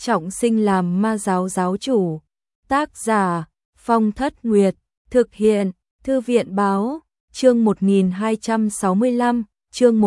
trọng sinh làm ma giáo giáo chủ. Tác giả Phong Thất Nguyệt, thực hiện Thư viện báo, chương 1265, chương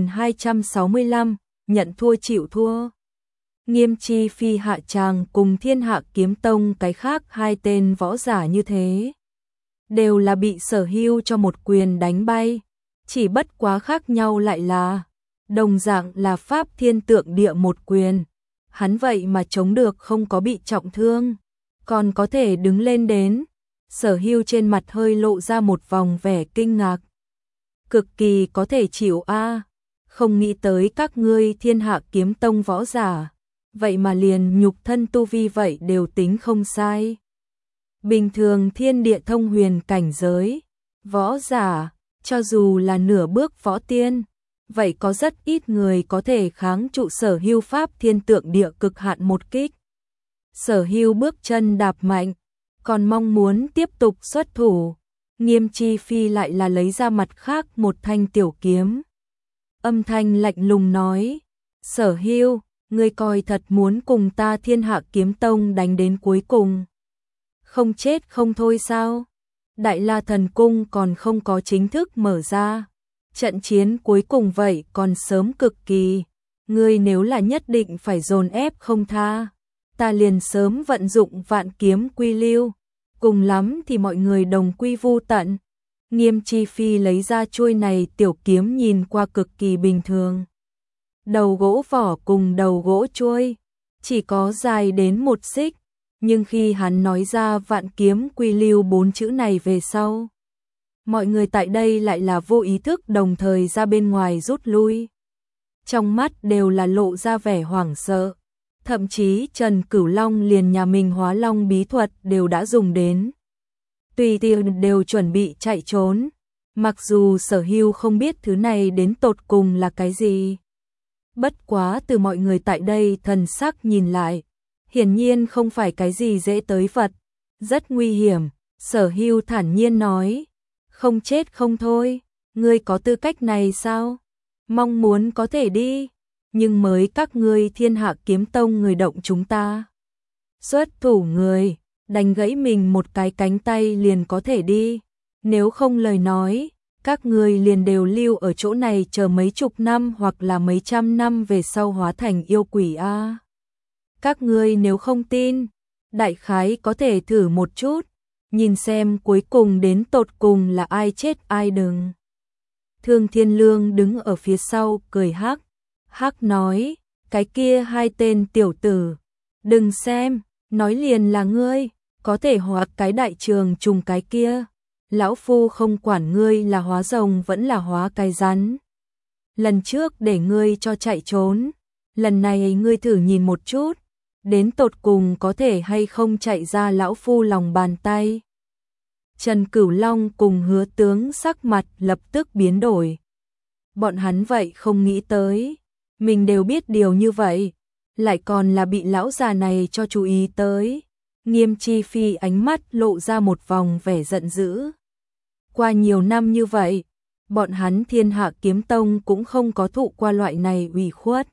1265, nhận thua chịu thua. Nghiêm Chi Phi hạ tràng cùng Thiên Hạ Kiếm Tông cái khác hai tên võ giả như thế, đều là bị Sở Hưu cho một quyền đánh bay, chỉ bất quá khác nhau lại là, đồng dạng là Pháp Thiên Tượng Địa một quyền, hắn vậy mà chống được không có bị trọng thương, còn có thể đứng lên đến. Sở Hưu trên mặt hơi lộ ra một vòng vẻ kinh ngạc. Cực kỳ có thể chịu a, không nghĩ tới các ngươi Thiên Hạ Kiếm Tông võ giả, vậy mà liền nhục thân tu vi vậy đều tính không sai. Bình thường thiên địa thông huyền cảnh giới, võ giả, cho dù là nửa bước võ tiên, vậy có rất ít người có thể kháng trụ Sở Hưu Pháp Thiên Tượng Địa cực hạn một kích. Sở Hưu bước chân đạp mạnh, còn mong muốn tiếp tục xuất thủ, Nghiêm Chi Phi lại là lấy ra mặt khác một thanh tiểu kiếm. Âm thanh lạnh lùng nói, Sở Hưu, ngươi coi thật muốn cùng ta Thiên Hạ Kiếm Tông đánh đến cuối cùng. Không chết không thôi sao? Đại La Thần Cung còn không có chính thức mở ra. Trận chiến cuối cùng vậy còn sớm cực kỳ. Ngươi nếu là nhất định phải dồn ép không tha, ta liền sớm vận dụng vạn kiếm quy lưu. Cùng lắm thì mọi người đồng quy vu tận. Nghiêm Chi Phi lấy ra chuôi này tiểu kiếm nhìn qua cực kỳ bình thường. Đầu gỗ vỏ cùng đầu gỗ chuôi, chỉ có dài đến 1 xích, nhưng khi hắn nói ra vạn kiếm quy lưu 4 chữ này về sau, mọi người tại đây lại là vô ý thức đồng thời ra bên ngoài rút lui. Trong mắt đều là lộ ra vẻ hoảng sợ, thậm chí Trần Cửu Long liền nhà mình hóa long bí thuật đều đã dùng đến. Tùy tiện đều chuẩn bị chạy trốn, mặc dù Sở Hưu không biết thứ này đến tột cùng là cái gì. Bất quá từ mọi người tại đây thần sắc nhìn lại, hiển nhiên không phải cái gì dễ tới vật, rất nguy hiểm. Sở Hưu thản nhiên nói, không chết không thôi, ngươi có tư cách này sao? Mong muốn có thể đi, nhưng mới các ngươi Thiên Hạ Kiếm Tông người động chúng ta. Xuất thủ người, đánh gãy mình một cái cánh tay liền có thể đi, nếu không lời nói, các ngươi liền đều lưu ở chỗ này chờ mấy chục năm hoặc là mấy trăm năm về sau hóa thành yêu quỷ a. Các ngươi nếu không tin, đại khái có thể thử một chút, nhìn xem cuối cùng đến tột cùng là ai chết ai đừng. Thương Thiên Lương đứng ở phía sau cười hắc hắc nói, cái kia hai tên tiểu tử, đừng xem, nói liền là ngươi, có thể hóa cái đại trường trùng cái kia. Lão Phu không quản ngươi là hóa rồng vẫn là hóa cái rắn. Lần trước để ngươi cho chạy trốn, lần này ngươi thử nhìn một chút, đến tột cùng có thể hay không chạy ra Lão Phu lòng bàn tay. Trần Cửu Long cùng Hứa Tướng sắc mặt lập tức biến đổi. Bọn hắn vậy không nghĩ tới, mình đều biết điều như vậy, lại còn là bị lão già này cho chú ý tới. Nghiêm Chi Phi ánh mắt lộ ra một vòng vẻ giận dữ. Qua nhiều năm như vậy, bọn hắn Thiên Hạ Kiếm Tông cũng không có thụ qua loại này ủy khuất.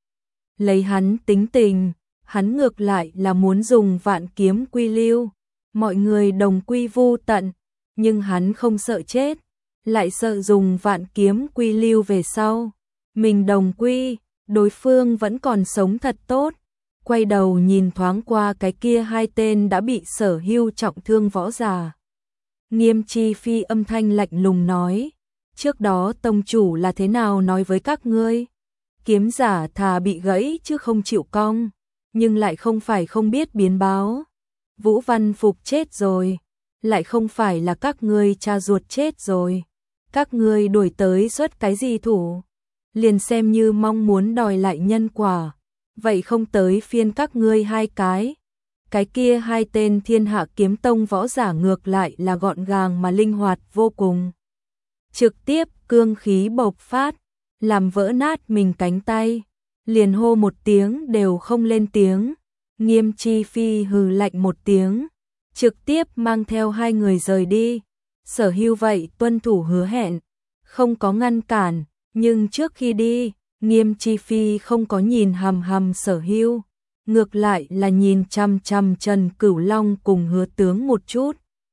Lấy hắn tính tình, hắn ngược lại là muốn dùng vạn kiếm quy lưu, mọi người đồng quy vu tận, nhưng hắn không sợ chết, lại sợ dùng vạn kiếm quy lưu về sau. Mình đồng quy, đối phương vẫn còn sống thật tốt. Quay đầu nhìn thoáng qua cái kia hai tên đã bị Sở Hưu trọng thương võ giả. Nghiêm Chi Phi âm thanh lạnh lùng nói, trước đó tông chủ là thế nào nói với các ngươi? Kiếm giả thà bị gãy chứ không chịu cong, nhưng lại không phải không biết biến báo. Vũ Văn Phục chết rồi, lại không phải là các ngươi cha ruột chết rồi. Các ngươi đuổi tới xuất cái gì thủ? Liền xem như mong muốn đòi lại nhân quả, vậy không tới phiên các ngươi hai cái. Cái kia hai tên Thiên Hạ Kiếm Tông võ giả ngược lại là gọn gàng mà linh hoạt vô cùng. Trực tiếp cương khí bộc phát, làm vỡ nát mình cánh tay, liền hô một tiếng đều không lên tiếng. Nghiêm Chi Phi hừ lạnh một tiếng, trực tiếp mang theo hai người rời đi. Sở Hưu vậy tuân thủ hứa hẹn, không có ngăn cản, nhưng trước khi đi, Nghiêm Chi Phi không có nhìn hằm hằm Sở Hưu, ngược lại là nhìn chằm chằm Trần Cửu Long cùng Hứa Tướng một chút.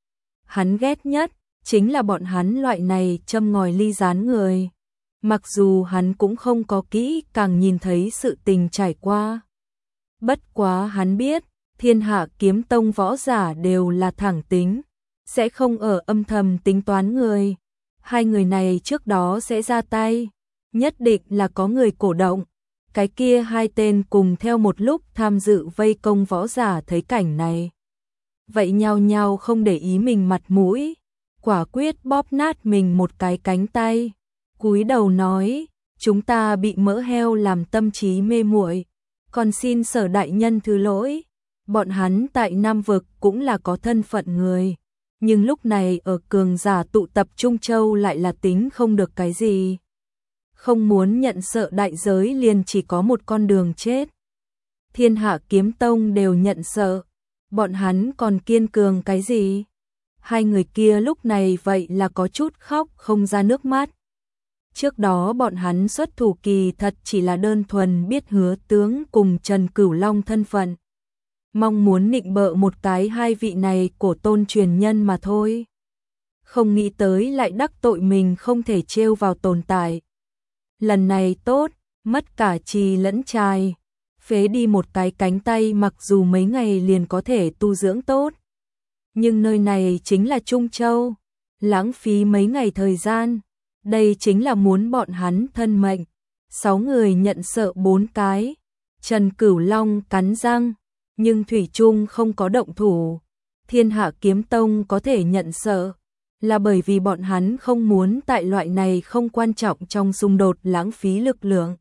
Hắn ghét nhất chính là bọn hắn loại này châm ngòi ly gián người. Mặc dù hắn cũng không có kỹ càng nhìn thấy sự tình trải qua. Bất quá hắn biết, Thiên Hạ Kiếm Tông võ giả đều là thẳng tính, sẽ không ở âm thầm tính toán người. Hai người này trước đó sẽ ra tay, nhất định là có người cổ động. Cái kia hai tên cùng theo một lúc tham dự vây công võ giả thấy cảnh này. Vậy nhao nhao không để ý mình mặt mũi, quả quyết bóp nát mình một cái cánh tay. Cúi đầu nói, chúng ta bị mỡ heo làm tâm trí mê muội, còn xin Sở đại nhân thứ lỗi. Bọn hắn tại Nam Vực cũng là có thân phận người, nhưng lúc này ở cường giả tụ tập Trung Châu lại là tính không được cái gì. Không muốn nhận sợ đại giới liền chỉ có một con đường chết. Thiên Hạ Kiếm Tông đều nhận sợ, bọn hắn còn kiên cường cái gì? Hai người kia lúc này vậy là có chút khóc không ra nước mắt. Trước đó bọn hắn xuất thủ kỳ thật chỉ là đơn thuần biết Hứa Tướng cùng Trần Cửu Long thân phận, mong muốn nịnh bợ một cái hai vị này cổ tôn truyền nhân mà thôi. Không nghĩ tới lại đắc tội mình không thể trêu vào tồn tại. Lần này tốt, mất cả trì lẫn trai, phế đi một cái cánh tay mặc dù mấy ngày liền có thể tu dưỡng tốt. Nhưng nơi này chính là Trung Châu, lãng phí mấy ngày thời gian, đây chính là muốn bọn hắn thân mệnh. 6 người nhận sợ 4 cái, Trần Cửu Long cắn răng, nhưng thủy chung không có động thủ. Thiên Hạ Kiếm Tông có thể nhận sợ, là bởi vì bọn hắn không muốn tại loại này không quan trọng trong xung đột lãng phí lực lượng.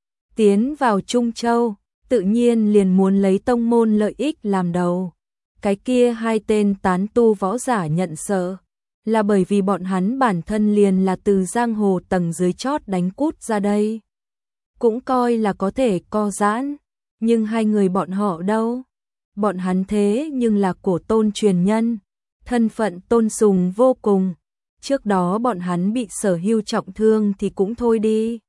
Tiến vào Trung Châu, tự nhiên liền muốn lấy tông môn lợi ích làm đầu. Cái kia hai tên tán tu võ giả nhận sợ, là bởi vì bọn hắn bản thân liền là từ giang hồ tầng dưới chót đánh cút ra đây. Cũng coi là có thể co giãn, nhưng hai người bọn họ đâu? Bọn hắn thế nhưng là cổ tôn truyền nhân, thân phận tôn sùng vô cùng. Trước đó bọn hắn bị Sở Hưu trọng thương thì cũng thôi đi.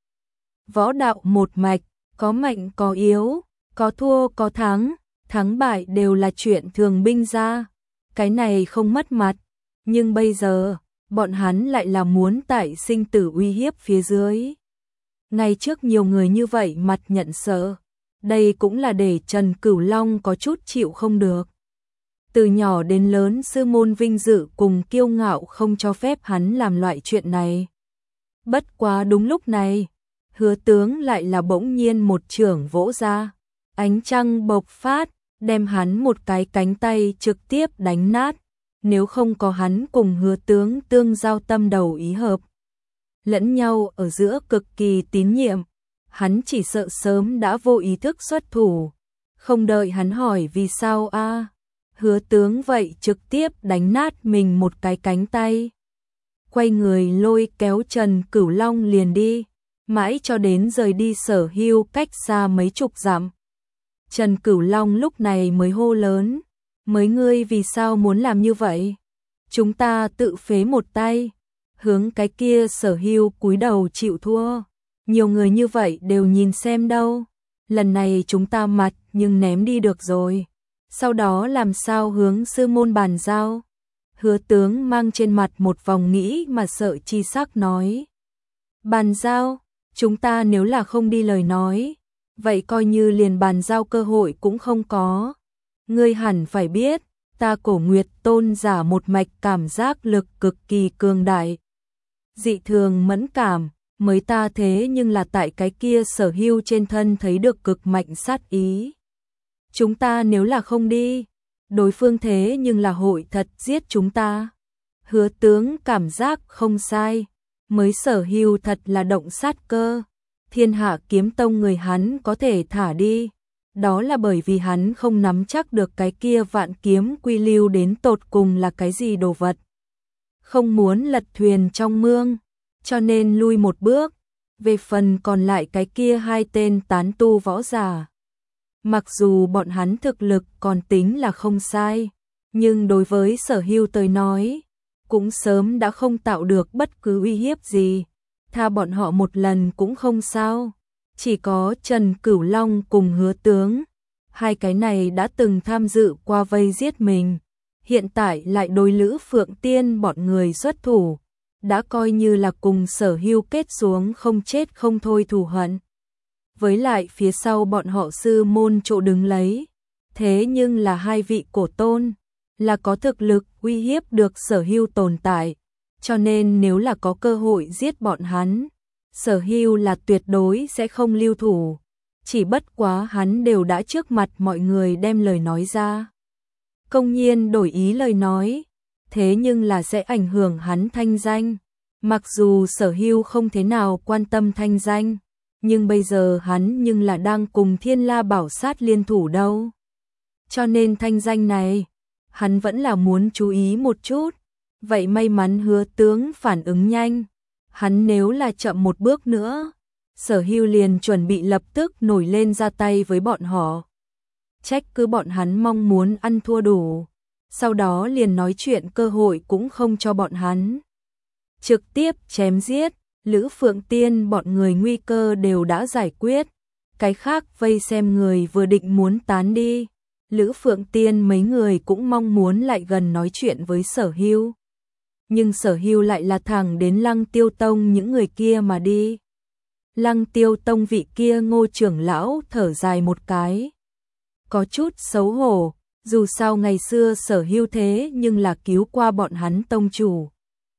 Võ đạo một mạch, có mạnh có yếu, có thua có thắng, thắng bại đều là chuyện thường binh ra. Cái này không mất mặt, nhưng bây giờ, bọn hắn lại là muốn tại sinh tử uy hiếp phía dưới. Ngay trước nhiều người như vậy mặt nhận sợ, đây cũng là để Trần Cửu Long có chút chịu không được. Từ nhỏ đến lớn sư môn vinh dự cùng kiêu ngạo không cho phép hắn làm loại chuyện này. Bất quá đúng lúc này, Hứa Tướng lại là bỗng nhiên một chưởng vỗ ra, ánh trăng bộc phát, đem hắn một cái cánh tay trực tiếp đánh nát. Nếu không có hắn cùng Hứa Tướng tương giao tâm đầu ý hợp, lẫn nhau ở giữa cực kỳ tín nhiệm, hắn chỉ sợ sớm đã vô ý thức xuất thủ. Không đợi hắn hỏi vì sao a, Hứa Tướng vậy trực tiếp đánh nát mình một cái cánh tay. Quay người lôi kéo Trần Cửu Long liền đi, mãi cho đến rời đi Sở Hưu cách xa mấy chục dặm. Trần Cửu Long lúc này mới hô lớn, mấy ngươi vì sao muốn làm như vậy? Chúng ta tự phế một tay, hướng cái kia Sở Hưu cúi đầu chịu thua. Nhiều người như vậy đều nhìn xem đâu. Lần này chúng ta mặt nhưng ném đi được rồi. Sau đó làm sao hướng sư môn bàn giao? Hứa Tướng mang trên mặt một vòng nghĩ mà sợ chi sắc nói. Bàn giao, chúng ta nếu là không đi lời nói, vậy coi như liền bàn giao cơ hội cũng không có. Ngươi hẳn phải biết, ta Cổ Nguyệt tôn giả một mạch cảm giác lực cực kỳ cường đại. Dị thường mẫn cảm, mới ta thế nhưng là tại cái kia Sở Hưu trên thân thấy được cực mạnh sát ý. Chúng ta nếu là không đi, đối phương thế nhưng là hội thật giết chúng ta. Hứa Tướng cảm giác không sai, mới Sở Hưu thật là động sát cơ. Thiên Hạ Kiếm Tông người hắn có thể thả đi, đó là bởi vì hắn không nắm chắc được cái kia vạn kiếm quy lưu đến tột cùng là cái gì đồ vật. Không muốn lật thuyền trong mương, cho nên lui một bước. Về phần còn lại cái kia hai tên tán tu võ giả, mặc dù bọn hắn thực lực còn tính là không sai, nhưng đối với Sở Hưu tới nói, cũng sớm đã không tạo được bất cứ uy hiếp gì. Tha bọn họ một lần cũng không sao. Chỉ có Trần Cửu Long cùng Hứa Tướng, hai cái này đã từng tham dự qua vây giết mình, hiện tại lại đối Lữ Phượng Tiên bọn người xuất thủ, đã coi như là cùng Sở Hưu kết xuống không chết không thôi thù hận. Với lại phía sau bọn họ sư môn chỗ đứng lấy, thế nhưng là hai vị cổ tôn, là có thực lực uy hiếp được Sở Hưu tồn tại, cho nên nếu là có cơ hội giết bọn hắn, Sở Hưu là tuyệt đối sẽ không lưu thủ, chỉ bất quá hắn đều đã trước mặt mọi người đem lời nói ra. Công nhiên đổi ý lời nói, thế nhưng là sẽ ảnh hưởng hắn thanh danh. Mặc dù Sở Hưu không thế nào quan tâm thanh danh, nhưng bây giờ hắn nhưng là đang cùng Thiên La Bảo Sát liên thủ đâu. Cho nên thanh danh này, hắn vẫn là muốn chú ý một chút. Vậy may mắn Hứa tướng phản ứng nhanh, hắn nếu là chậm một bước nữa, Sở Hưu liền chuẩn bị lập tức nổi lên ra tay với bọn họ. Trách cứ bọn hắn mong muốn ăn thua đủ, sau đó liền nói chuyện cơ hội cũng không cho bọn hắn. Trực tiếp chém giết, Lữ Phượng Tiên bọn người nguy cơ đều đã giải quyết, cái khác vây xem người vừa định muốn tán đi. Lữ Phượng Tiên mấy người cũng mong muốn lại gần nói chuyện với Sở Hưu. Nhưng Sở Hưu lại là thẳng đến Lăng Tiêu Tông những người kia mà đi. Lăng Tiêu Tông vị kia Ngô trưởng lão thở dài một cái. Có chút xấu hổ, dù sao ngày xưa Sở Hưu thế nhưng là cứu qua bọn hắn tông chủ.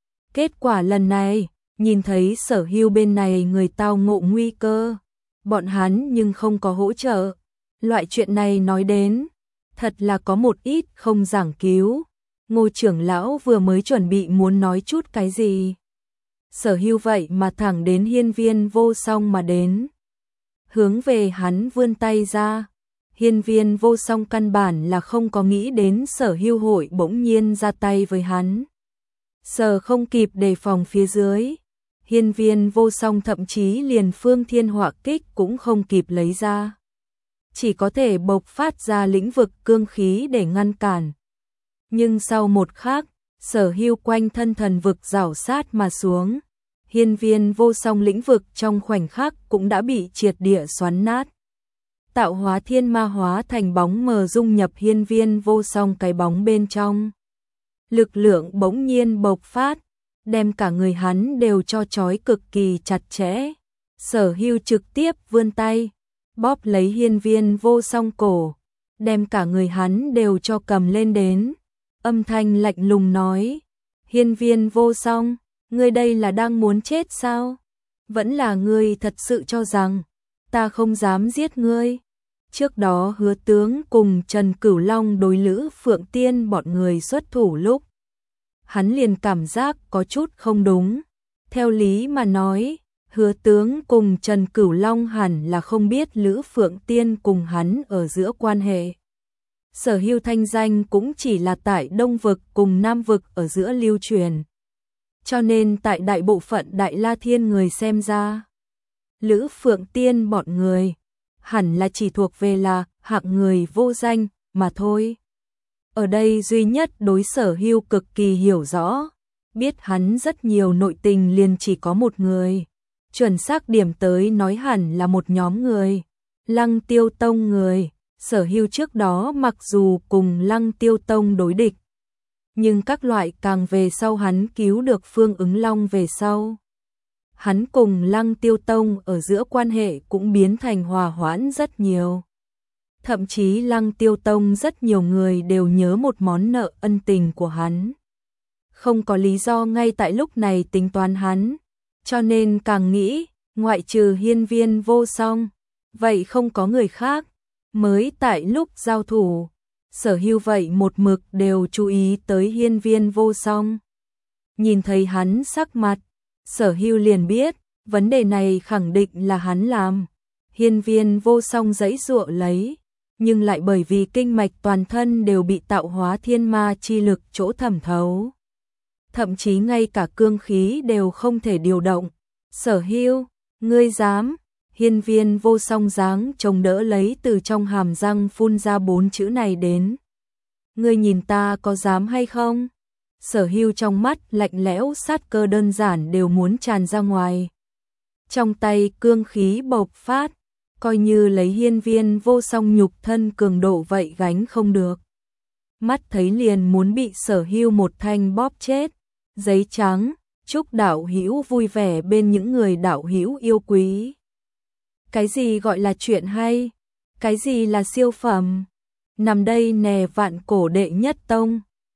Kết quả lần này, nhìn thấy Sở Hưu bên này người tao ngộ nguy cơ, bọn hắn nhưng không có hỗ trợ. Loại chuyện này nói đến, thật là có một ít không giảng cứu. Ngô trưởng lão vừa mới chuẩn bị muốn nói chút cái gì. Sở Hưu vậy mà thẳng đến Hiên Viên Vô Song mà đến. Hướng về hắn vươn tay ra. Hiên Viên Vô Song căn bản là không có nghĩ đến Sở Hưu hội bỗng nhiên ra tay với hắn. Sở không kịp đề phòng phía dưới. Hiên Viên Vô Song thậm chí liền Phương Thiên Họa Kích cũng không kịp lấy ra. Chỉ có thể bộc phát ra lĩnh vực cương khí để ngăn cản. Nhưng sau một khắc, Sở Hưu quanh thân thần vực rảo sát mà xuống. Hiên Viên Vô Song lĩnh vực trong khoảnh khắc cũng đã bị triệt địa xoắn nát. Tạo hóa thiên ma hóa thành bóng mờ dung nhập Hiên Viên Vô Song cái bóng bên trong. Lực lượng bỗng nhiên bộc phát, đem cả người hắn đều cho trói cực kỳ chặt chẽ. Sở Hưu trực tiếp vươn tay, bóp lấy Hiên Viên Vô Song cổ, đem cả người hắn đều cho cầm lên đến. Âm thanh lạnh lùng nói, Hiên Viên Vô Song, ngươi đây là đang muốn chết sao? Vẫn là ngươi thật sự cho rằng, ta không dám giết ngươi. Trước đó Hứa tướng cùng Trần Cửu Long đối Lữ Phượng Tiên bọn người xuất thủ lúc. Hắn liền cảm giác có chút không đúng. Theo lý mà nói, Hứa tướng cùng Trần Cửu Long hẳn là không biết Lữ Phượng Tiên cùng hắn ở giữa quan hệ. Sở Hưu thanh danh cũng chỉ là tại Đông Vực cùng Nam Vực ở giữa lưu truyền. Cho nên tại đại bộ phận Đại La Thiên người xem ra, Lữ Phượng Tiên bọn người hẳn là chỉ thuộc về là hạng người vô danh mà thôi. Ở đây duy nhất đối Sở Hưu cực kỳ hiểu rõ, biết hắn rất nhiều nội tình liền chỉ có một người. Chuẩn xác điểm tới nói hẳn là một nhóm người, Lăng Tiêu Tông người. Sở Hưu trước đó mặc dù cùng Lăng Tiêu Tông đối địch, nhưng các loại càng về sau hắn cứu được Phương Ứng Long về sau. Hắn cùng Lăng Tiêu Tông ở giữa quan hệ cũng biến thành hòa hoãn rất nhiều. Thậm chí Lăng Tiêu Tông rất nhiều người đều nhớ một món nợ ân tình của hắn. Không có lý do ngay tại lúc này tính toán hắn, cho nên càng nghĩ, ngoại trừ Hiên Viên Vô Song, vậy không có người khác. Mới tại lúc giao thủ, Sở Hưu vậy một mực đều chú ý tới Hiên Viên Vô Song. Nhìn thấy hắn sắc mặt, Sở Hưu liền biết, vấn đề này khẳng định là hắn làm. Hiên Viên Vô Song giãy giụa lấy, nhưng lại bởi vì kinh mạch toàn thân đều bị tạo hóa thiên ma chi lực chỗ thẩm thấu. Thậm chí ngay cả cương khí đều không thể điều động. Sở Hưu, ngươi dám? Hiên Viên Vô Song dáng chống đỡ lấy từ trong hàm răng phun ra 4 chữ này đến. Ngươi nhìn ta có dám hay không? Sở Hưu trong mắt lạnh lẽo sát cơ đơn giản đều muốn tràn ra ngoài. Trong tay cương khí bộc phát, coi như lấy hiên viên vô song nhục thân cường độ vậy gánh không được. Mắt thấy liền muốn bị Sở Hưu một thanh bóp chết, giấy trắng, chúc đạo hữu vui vẻ bên những người đạo hữu yêu quý. Cái gì gọi là chuyện hay? Cái gì là siêu phẩm? Nằm đây nè vạn cổ đệ nhất tông.